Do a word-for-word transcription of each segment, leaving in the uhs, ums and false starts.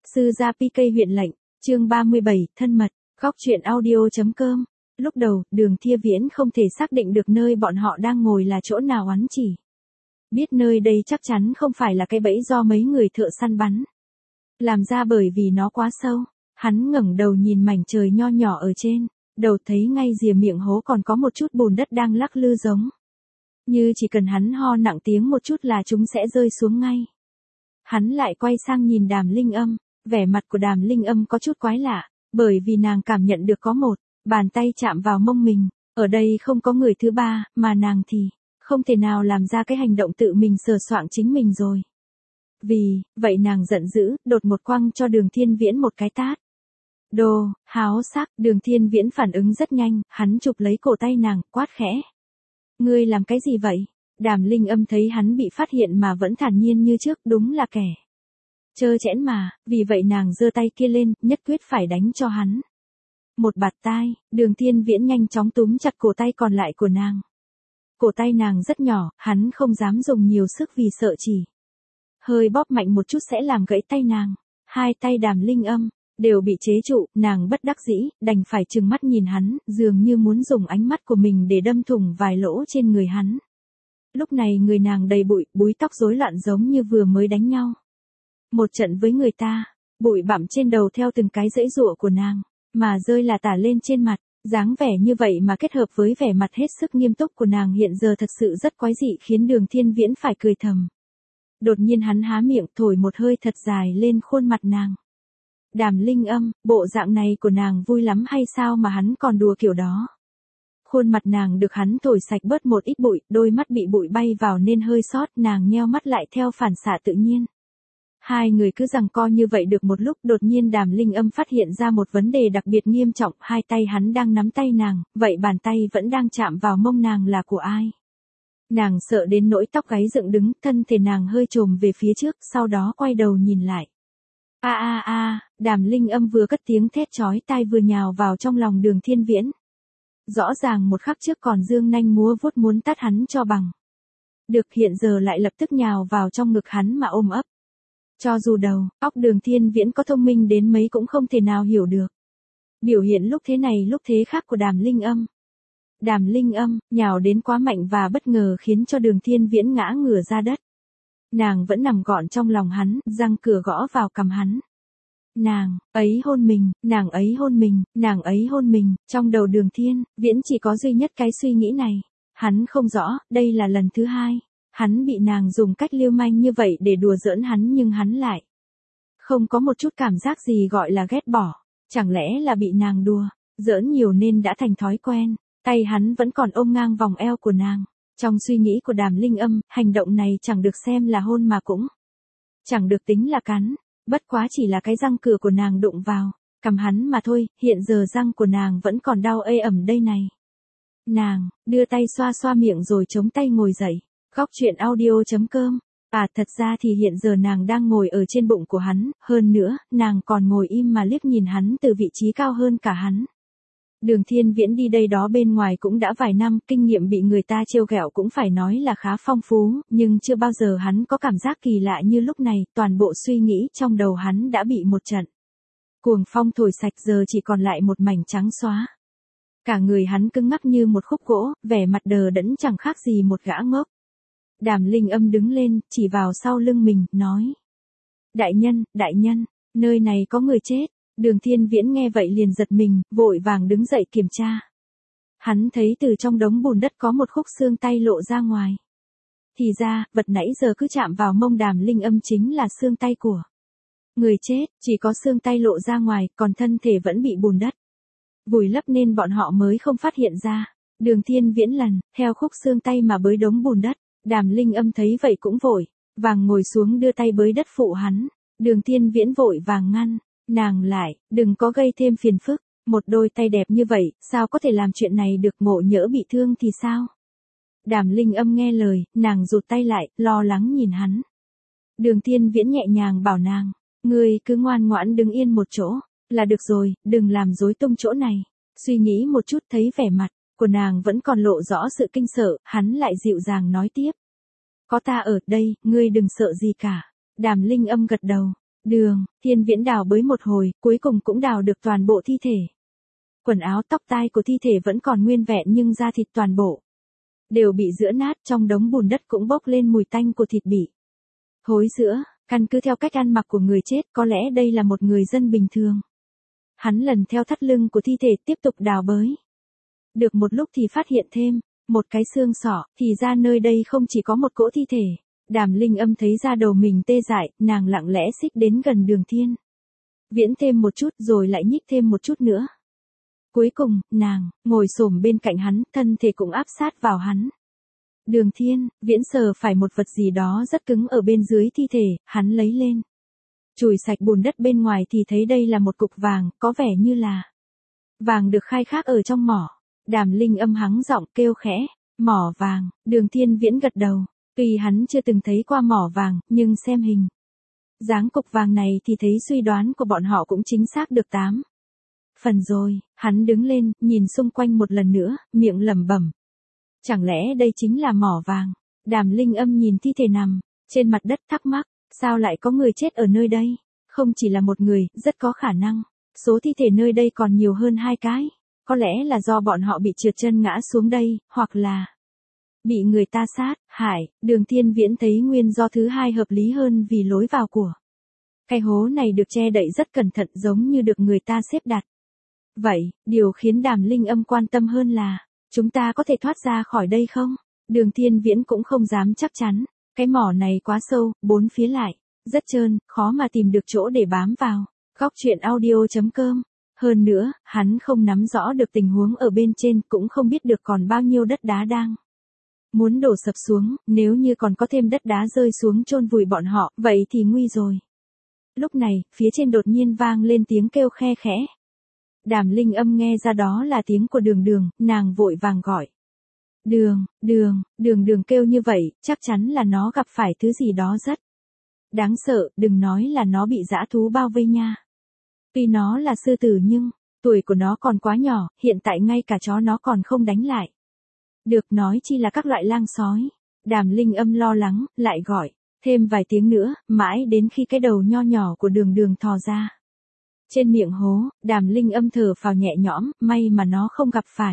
Sư gia pê ca huyện lệnh, chương ba mươi bảy, thân mật, góc truyện audio.com. Lúc đầu, Đường Thiên Viễn không thể xác định được nơi bọn họ đang ngồi là chỗ nào ắn chỉ. Biết nơi đây chắc chắn không phải là cái bẫy do mấy người thợ săn bắn làm ra bởi vì nó quá sâu. Hắn ngẩng đầu nhìn mảnh trời nho nhỏ ở trên, đầu thấy ngay rìa miệng hố còn có một chút bùn đất đang lắc lư giống như chỉ cần hắn ho nặng tiếng một chút là chúng sẽ rơi xuống ngay. Hắn lại quay sang nhìn Đàm Linh Âm, vẻ mặt của Đàm Linh Âm có chút quái lạ, bởi vì nàng cảm nhận được có một bàn tay chạm vào mông mình, ở đây không có người thứ ba, mà nàng thì không thể nào làm ra cái hành động tự mình sờ soạng chính mình rồi. Vì vậy nàng giận dữ, đột một quăng cho Đường Thiên Viễn một cái tát. Đồ, háo sắc, Đường Thiên Viễn phản ứng rất nhanh, hắn chụp lấy cổ tay nàng, quát khẽ. Ngươi làm cái gì vậy? Đàm Linh Âm thấy hắn bị phát hiện mà vẫn thản nhiên như trước, đúng là kẻ trơ trẽn mà, vì vậy nàng giơ tay kia lên, nhất quyết phải đánh cho hắn một bạt tai. Đường Thiên Viễn nhanh chóng túm chặt cổ tay còn lại của nàng. Cổ tay nàng rất nhỏ, hắn không dám dùng nhiều sức vì sợ chỉ hơi bóp mạnh một chút sẽ làm gãy tay nàng. Hai tay Đàm Linh Âm đều bị chế trụ, nàng bất đắc dĩ, đành phải trừng mắt nhìn hắn, dường như muốn dùng ánh mắt của mình để đâm thủng vài lỗ trên người hắn. Lúc này người nàng đầy bụi, búi tóc rối loạn giống như vừa mới đánh nhau một trận với người ta, bụi bặm trên đầu theo từng cái giãy giụa của nàng mà rơi là tả lên trên mặt. Dáng vẻ như vậy mà kết hợp với vẻ mặt hết sức nghiêm túc của nàng hiện giờ thật sự rất quái dị, khiến Đường Thiên Viễn phải cười thầm. Đột nhiên hắn há miệng thổi một hơi thật dài lên khuôn mặt nàng. Đàm Linh Âm, bộ dạng này của nàng vui lắm hay sao mà hắn còn đùa kiểu đó? Khuôn mặt nàng được hắn thổi sạch bớt một ít bụi, đôi mắt bị bụi bay vào nên hơi sót, nàng nheo mắt lại theo phản xạ tự nhiên. Hai người cứ giằng co như vậy được một lúc, đột nhiên Đàm Linh Âm phát hiện ra một vấn đề đặc biệt nghiêm trọng, hai tay hắn đang nắm tay nàng, vậy bàn tay vẫn đang chạm vào mông nàng là của ai? Nàng sợ đến nỗi tóc gáy dựng đứng, thân thể nàng hơi chồm về phía trước, sau đó quay đầu nhìn lại. A a a, Đàm Linh Âm vừa cất tiếng thét chói tai vừa nhào vào trong lòng Đường Thiên Viễn. Rõ ràng một khắc trước còn dương nanh múa vuốt muốn tát hắn cho bằng được, hiện giờ lại lập tức nhào vào trong ngực hắn mà ôm ấp. Cho dù đầu óc Đường Thiên Viễn có thông minh đến mấy cũng không thể nào hiểu được biểu hiện lúc thế này lúc thế khác của Đàm Linh Âm. Đàm Linh Âm nhào đến quá mạnh và bất ngờ khiến cho Đường Thiên Viễn ngã ngửa ra đất. Nàng vẫn nằm gọn trong lòng hắn, răng cửa gõ vào cằm hắn. Nàng ấy hôn mình, nàng ấy hôn mình, nàng ấy hôn mình. Trong đầu Đường Thiên Viễn chỉ có duy nhất cái suy nghĩ này. Hắn không rõ, đây là lần thứ hai hắn bị nàng dùng cách lưu manh như vậy để đùa giỡn hắn, nhưng hắn lại không có một chút cảm giác gì gọi là ghét bỏ. Chẳng lẽ là bị nàng đùa giỡn nhiều nên đã thành thói quen. Tay hắn vẫn còn ôm ngang vòng eo của nàng. Trong suy nghĩ của Đàm Linh Âm, hành động này chẳng được xem là hôn mà cũng chẳng được tính là cắn, bất quá chỉ là cái răng cửa của nàng đụng vào cằm hắn mà thôi, hiện giờ răng của nàng vẫn còn đau ê ẩm đây này. Nàng đưa tay xoa xoa miệng rồi chống tay ngồi dậy. Góc truyện audio.com. À thật ra thì hiện giờ nàng đang ngồi ở trên bụng của hắn, hơn nữa, nàng còn ngồi im mà liếc nhìn hắn từ vị trí cao hơn cả hắn. Đường Thiên Viễn đi đây đó bên ngoài cũng đã vài năm, kinh nghiệm bị người ta trêu ghẹo cũng phải nói là khá phong phú, nhưng chưa bao giờ hắn có cảm giác kỳ lạ như lúc này, toàn bộ suy nghĩ trong đầu hắn đã bị một trận cuồng phong thổi sạch, giờ chỉ còn lại một mảnh trắng xóa. Cả người hắn cứng ngắc như một khúc gỗ, vẻ mặt đờ đẫn chẳng khác gì một gã ngốc. Đàm Linh Âm đứng lên, chỉ vào sau lưng mình, nói. Đại nhân, đại nhân, nơi này có người chết. Đường Thiên Viễn nghe vậy liền giật mình, vội vàng đứng dậy kiểm tra. Hắn thấy từ trong đống bùn đất có một khúc xương tay lộ ra ngoài. Thì ra, vật nãy giờ cứ chạm vào mông Đàm Linh Âm chính là xương tay của người chết, chỉ có xương tay lộ ra ngoài, còn thân thể vẫn bị bùn đất vùi lấp nên bọn họ mới không phát hiện ra. Đường Thiên Viễn lần theo khúc xương tay mà bới đống bùn đất. Đàm Linh Âm thấy vậy cũng vội vàng ngồi xuống đưa tay bới đất phụ hắn. Đường Thiên Viễn vội vàng ngăn nàng lại, đừng có gây thêm phiền phức, một đôi tay đẹp như vậy, sao có thể làm chuyện này được, ngộ nhỡ bị thương thì sao? Đàm Linh Âm nghe lời, nàng rụt tay lại, lo lắng nhìn hắn. Đường Thiên Viễn nhẹ nhàng bảo nàng, ngươi cứ ngoan ngoãn đứng yên một chỗ là được rồi, đừng làm rối tung chỗ này. Suy nghĩ một chút thấy vẻ mặt của nàng vẫn còn lộ rõ sự kinh sợ, hắn lại dịu dàng nói tiếp. Có ta ở đây, ngươi đừng sợ gì cả. Đàm Linh Âm gật đầu. Đường, Thiên Viễn đào bới một hồi, cuối cùng cũng đào được toàn bộ thi thể. Quần áo tóc tai của thi thể vẫn còn nguyên vẹn nhưng da thịt toàn bộ đều bị giữa nát, trong đống bùn đất cũng bốc lên mùi tanh của thịt bị thối rữa. Căn cứ theo cách ăn mặc của người chết, có lẽ đây là một người dân bình thường. Hắn lần theo thắt lưng của thi thể tiếp tục đào bới. Được một lúc thì phát hiện thêm một cái xương sọ, thì ra nơi đây không chỉ có một cỗ thi thể. Đàm Linh Âm thấy da đầu mình tê dại, nàng lặng lẽ xích đến gần Đường Thiên Viễn thêm một chút rồi lại nhích thêm một chút nữa. Cuối cùng, nàng ngồi xổm bên cạnh hắn, thân thể cũng áp sát vào hắn. Đường Thiên Viễn sờ phải một vật gì đó rất cứng ở bên dưới thi thể, hắn lấy lên. Chùi sạch bùn đất bên ngoài thì thấy đây là một cục vàng, có vẻ như là vàng được khai thác ở trong mỏ. Đàm Linh Âm hắng giọng kêu khẽ, mỏ vàng. Đường Thiên Viễn gật đầu, tuy hắn chưa từng thấy qua mỏ vàng, nhưng xem hình dáng cục vàng này thì thấy suy đoán của bọn họ cũng chính xác được tám phần rồi. Hắn đứng lên, nhìn xung quanh một lần nữa, miệng lẩm bẩm. Chẳng lẽ đây chính là mỏ vàng? Đàm Linh Âm nhìn thi thể nằm trên mặt đất thắc mắc, sao lại có người chết ở nơi đây? Không chỉ là một người, rất có khả năng số thi thể nơi đây còn nhiều hơn hai cái. Có lẽ là do bọn họ bị trượt chân ngã xuống đây, hoặc là bị người ta sát hại. Đường Thiên Viễn thấy nguyên do thứ hai hợp lý hơn vì lối vào của cái hố này được che đậy rất cẩn thận, giống như được người ta xếp đặt. Vậy, điều khiến Đàm Linh Âm quan tâm hơn là, chúng ta có thể thoát ra khỏi đây không? Đường Thiên Viễn cũng không dám chắc chắn, cái mỏ này quá sâu, bốn phía lại rất trơn, khó mà tìm được chỗ để bám vào. Góc truyện audio chấm com. Hơn nữa, hắn không nắm rõ được tình huống ở bên trên, cũng không biết được còn bao nhiêu đất đá đang muốn đổ sập xuống. Nếu như còn có thêm đất đá rơi xuống chôn vùi bọn họ, vậy thì nguy rồi. Lúc này, phía trên đột nhiên vang lên tiếng kêu khe khẽ. Đàm Linh Âm nghe ra đó là tiếng của Đường Đường, nàng vội vàng gọi. Đường, Đường, Đường Đường kêu như vậy, chắc chắn là nó gặp phải thứ gì đó rất đáng sợ, đừng nói là nó bị dã thú bao vây nha. Tuy nó là sư tử nhưng, tuổi của nó còn quá nhỏ, hiện tại ngay cả chó nó còn không đánh lại. Được, nói chi là các loại lang sói. Đàm Linh Âm lo lắng, lại gọi thêm vài tiếng nữa, mãi đến khi cái đầu nho nhỏ của Đường Đường thò ra trên miệng hố. Đàm Linh Âm thở phào nhẹ nhõm, may mà nó không gặp phải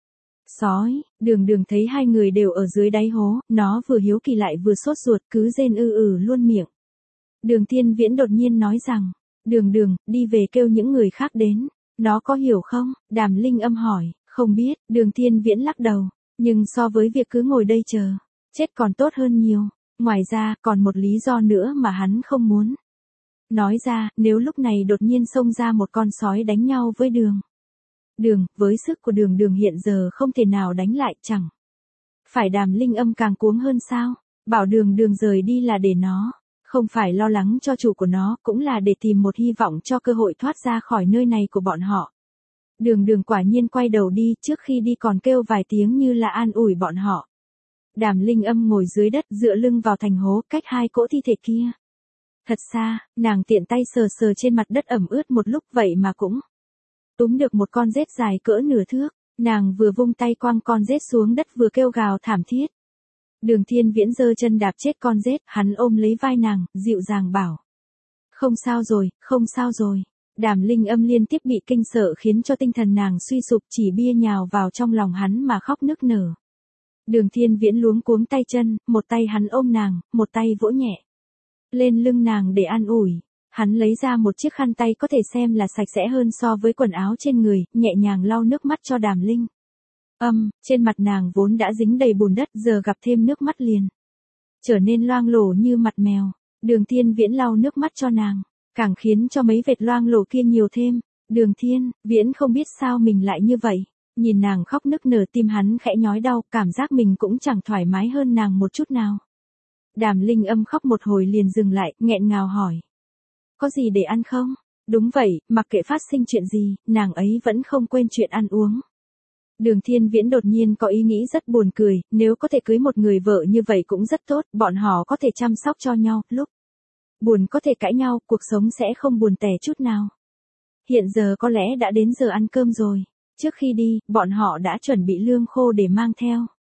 sói. Đường Đường thấy hai người đều ở dưới đáy hố, nó vừa hiếu kỳ lại vừa sốt ruột, cứ rên ư ử luôn miệng. Đường Thiên Viễn đột nhiên nói rằng, Đường Đường, đi về kêu những người khác đến. Nó có hiểu không? Đàm Linh Âm hỏi. Không biết. Đường Thiên Viễn lắc đầu. Nhưng so với việc cứ ngồi đây chờ chết còn tốt hơn nhiều. Ngoài ra, còn một lý do nữa mà hắn không muốn nói ra. Nếu lúc này đột nhiên xông ra một con sói đánh nhau với Đường Đường, với sức của Đường Đường hiện giờ không thể nào đánh lại, chẳng phải Đàm Linh Âm càng cuống hơn sao? Bảo Đường Đường rời đi là để nó không phải lo lắng cho chủ của nó, cũng là để tìm một hy vọng cho cơ hội thoát ra khỏi nơi này của bọn họ. Đường Đường quả nhiên quay đầu đi, trước khi đi còn kêu vài tiếng như là an ủi bọn họ. Đàm Linh Âm ngồi dưới đất dựa lưng vào thành hố, cách hai cỗ thi thể kia thật xa. Nàng tiện tay sờ sờ trên mặt đất ẩm ướt một lúc, vậy mà cũng túm được một con rết dài cỡ nửa thước. Nàng vừa vung tay quăng con rết xuống đất vừa kêu gào thảm thiết. Đường Thiên Viễn giơ chân đạp chết con rết, hắn ôm lấy vai nàng, dịu dàng bảo. Không sao rồi, không sao rồi. Đàm Linh Âm liên tiếp bị kinh sợ khiến cho tinh thần nàng suy sụp, chỉ bia nhào vào trong lòng hắn mà khóc nức nở. Đường Thiên Viễn luống cuống tay chân, một tay hắn ôm nàng, một tay vỗ nhẹ lên lưng nàng để an ủi. Hắn lấy ra một chiếc khăn tay có thể xem là sạch sẽ hơn so với quần áo trên người, nhẹ nhàng lau nước mắt cho Đàm Linh Âm. Trên mặt nàng vốn đã dính đầy bùn đất, giờ gặp thêm nước mắt liền trở nên loang lổ như mặt mèo. Đường Thiên Viễn lau nước mắt cho nàng, càng khiến cho mấy vệt loang lổ kia nhiều thêm. Đường Thiên Viễn không biết sao mình lại như vậy. Nhìn nàng khóc nức nở, tim hắn khẽ nhói đau, cảm giác mình cũng chẳng thoải mái hơn nàng một chút nào. Đàm Linh Âm khóc một hồi liền dừng lại, nghẹn ngào hỏi. Có gì để ăn không? Đúng vậy, mặc kệ phát sinh chuyện gì, nàng ấy vẫn không quên chuyện ăn uống. Đường Thiên Viễn đột nhiên có ý nghĩ rất buồn cười, nếu có thể cưới một người vợ như vậy cũng rất tốt, bọn họ có thể chăm sóc cho nhau, lúc buồn có thể cãi nhau, cuộc sống sẽ không buồn tẻ chút nào. Hiện giờ có lẽ đã đến giờ ăn cơm rồi. Trước khi đi, bọn họ đã chuẩn bị lương khô để mang theo.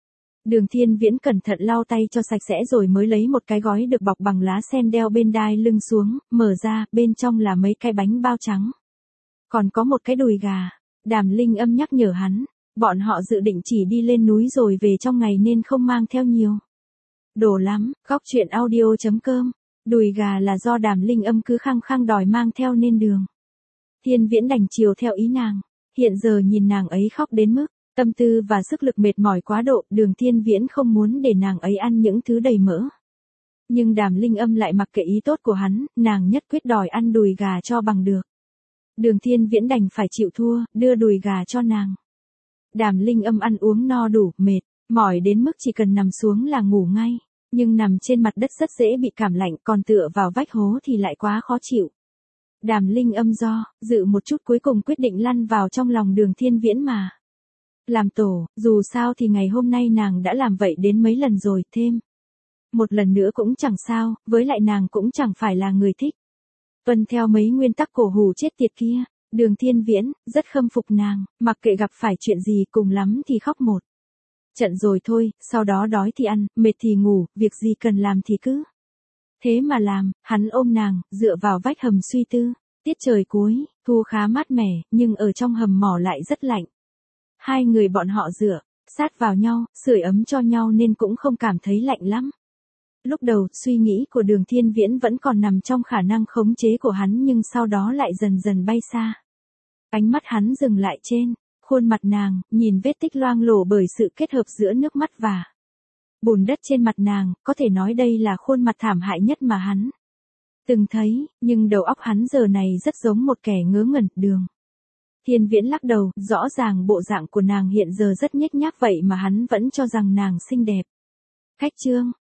Đường Thiên Viễn cẩn thận lau tay cho sạch sẽ rồi mới lấy một cái gói được bọc bằng lá sen đeo bên đai lưng xuống, mở ra, bên trong là mấy cái bánh bao trắng. Còn có một cái đùi gà. Đàm Linh Âm nhắc nhở hắn, bọn họ dự định chỉ đi lên núi rồi về trong ngày nên không mang theo nhiều đồ lắm. Góc truyện audio chấm com. Đùi gà là do Đàm Linh Âm cứ khăng khăng đòi mang theo nên đường Thiên Viễn đành chiều theo ý nàng. Hiện giờ nhìn nàng ấy khóc đến mức tâm tư và sức lực mệt mỏi quá độ, Đường Thiên Viễn không muốn để nàng ấy ăn những thứ đầy mỡ. Nhưng Đàm Linh Âm lại mặc kệ ý tốt của hắn, nàng nhất quyết đòi ăn đùi gà cho bằng được. Đường Thiên Viễn đành phải chịu thua, đưa đùi gà cho nàng. Đàm Linh Âm ăn uống no đủ, mệt, mỏi đến mức chỉ cần nằm xuống là ngủ ngay. Nhưng nằm trên mặt đất rất dễ bị cảm lạnh, còn tựa vào vách hố thì lại quá khó chịu. Đàm Linh Âm do dự một chút cuối cùng quyết định lăn vào trong lòng Đường Thiên Viễn mà làm tổ. Dù sao thì ngày hôm nay nàng đã làm vậy đến mấy lần rồi, thêm một lần nữa cũng chẳng sao, với lại nàng cũng chẳng phải là người thích tuân theo mấy nguyên tắc cổ hủ chết tiệt kia. Đường Thiên Viễn rất khâm phục nàng, mặc kệ gặp phải chuyện gì cùng lắm thì khóc một trận rồi thôi, sau đó đói thì ăn, mệt thì ngủ, việc gì cần làm thì cứ thế mà làm. Hắn ôm nàng, dựa vào vách hầm suy tư. Tiết trời cuối thu khá mát mẻ, nhưng ở trong hầm mỏ lại rất lạnh. Hai người bọn họ dựa sát vào nhau, sưởi ấm cho nhau nên cũng không cảm thấy lạnh lắm. Lúc đầu, suy nghĩ của Đường Thiên Viễn vẫn còn nằm trong khả năng khống chế của hắn, nhưng sau đó lại dần dần bay xa. Ánh mắt hắn dừng lại trên khuôn mặt nàng, nhìn vết tích loang lổ bởi sự kết hợp giữa nước mắt và bùn đất trên mặt nàng, có thể nói đây là khuôn mặt thảm hại nhất mà hắn từng thấy, nhưng đầu óc hắn giờ này rất giống một kẻ ngớ ngẩn. Đường Thiên Viễn lắc đầu, rõ ràng bộ dạng của nàng hiện giờ rất nhếch nhác vậy mà hắn vẫn cho rằng nàng xinh đẹp. Khách trương,